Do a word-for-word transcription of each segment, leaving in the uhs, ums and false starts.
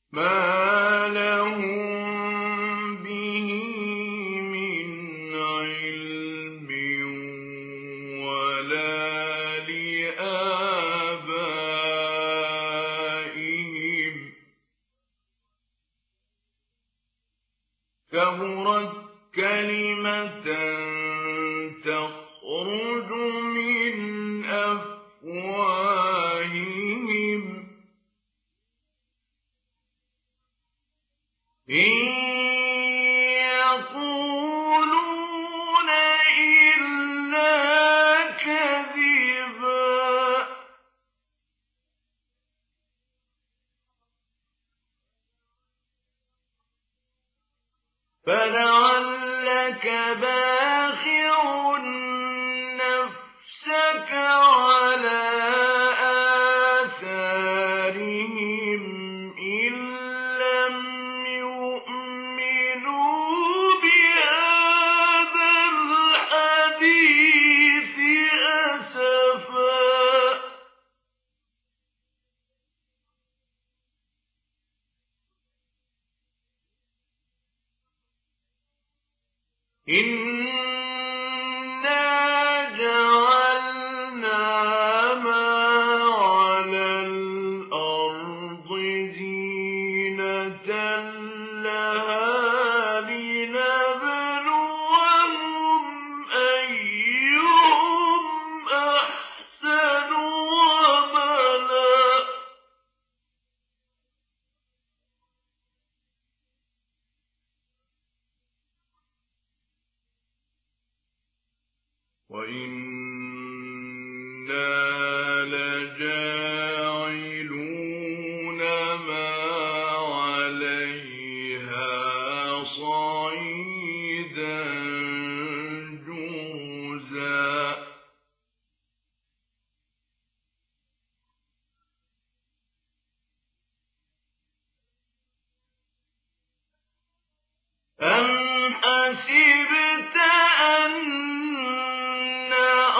ما لهم به من علم ولا لآبائهم كبرت كلمة تخرج من أفواههم إن يقولون إلا كذبا فلعلك باخع نفسك على آثارهم إن لم يؤمنوا بهذا الحديث أسفا إنا جعلنا ما على الأرض زينة لها لنبلوهم أيهم أحسن عملا وإنا لجاعلون ما عليها صعيدا جرزا أم حسبت أن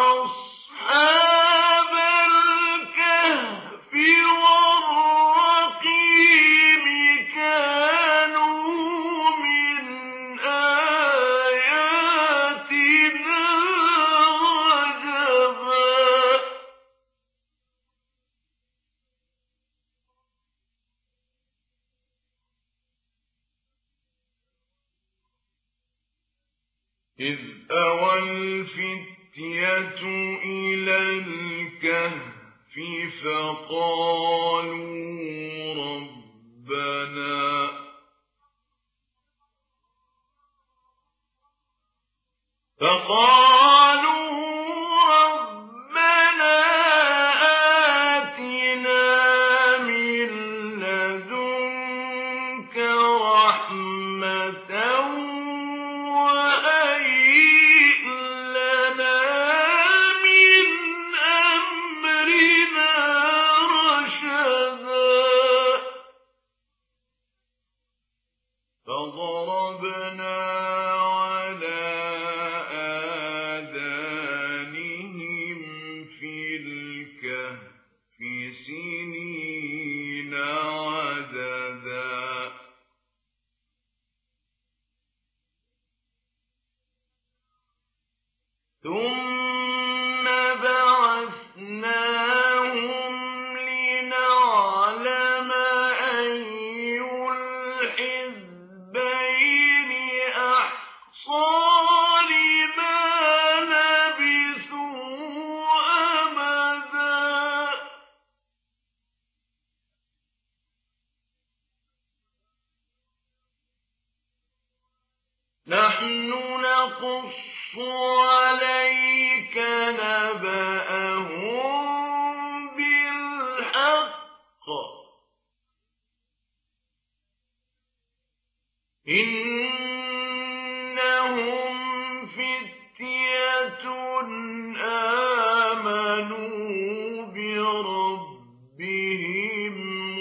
أصحاب الكهف والرقيم كانوا من آياتنا عجبا إذ أوى الفتية إلى الكهف فقالوا ربنا فقالوا ربنا آتنا من لدنك رحمة وهيئ لنا من أمرنا رشدا فضربنا على آذانهم في الكهف سنين عددا ثم بعثناهم لنعلم أي الحزبين أحصى لما لبثوا أمدا نحن نقص عليك نبأهم بالحق إنهم فتية آمنوا بربهم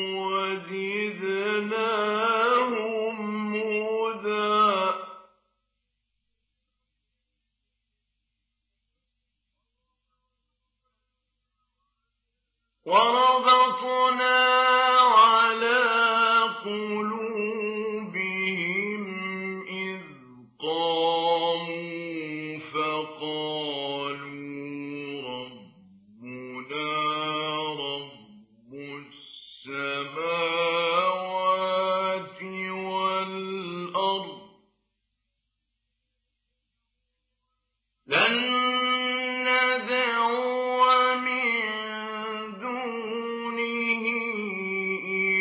وزدناهم هدى وربطنا على قلوبهم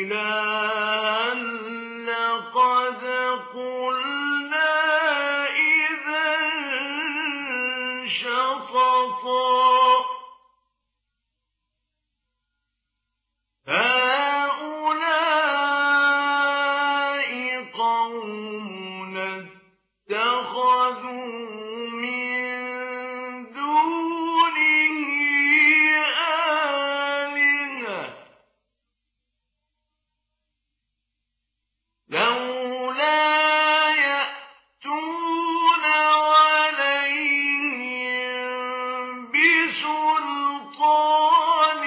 إلها لقد قلنا إذا شططا هؤلاء قومنا اتخذوا من دونه آلهة لولا يأتون عليهم بسلطان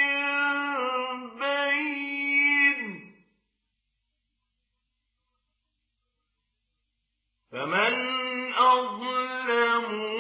بين فمن أظلم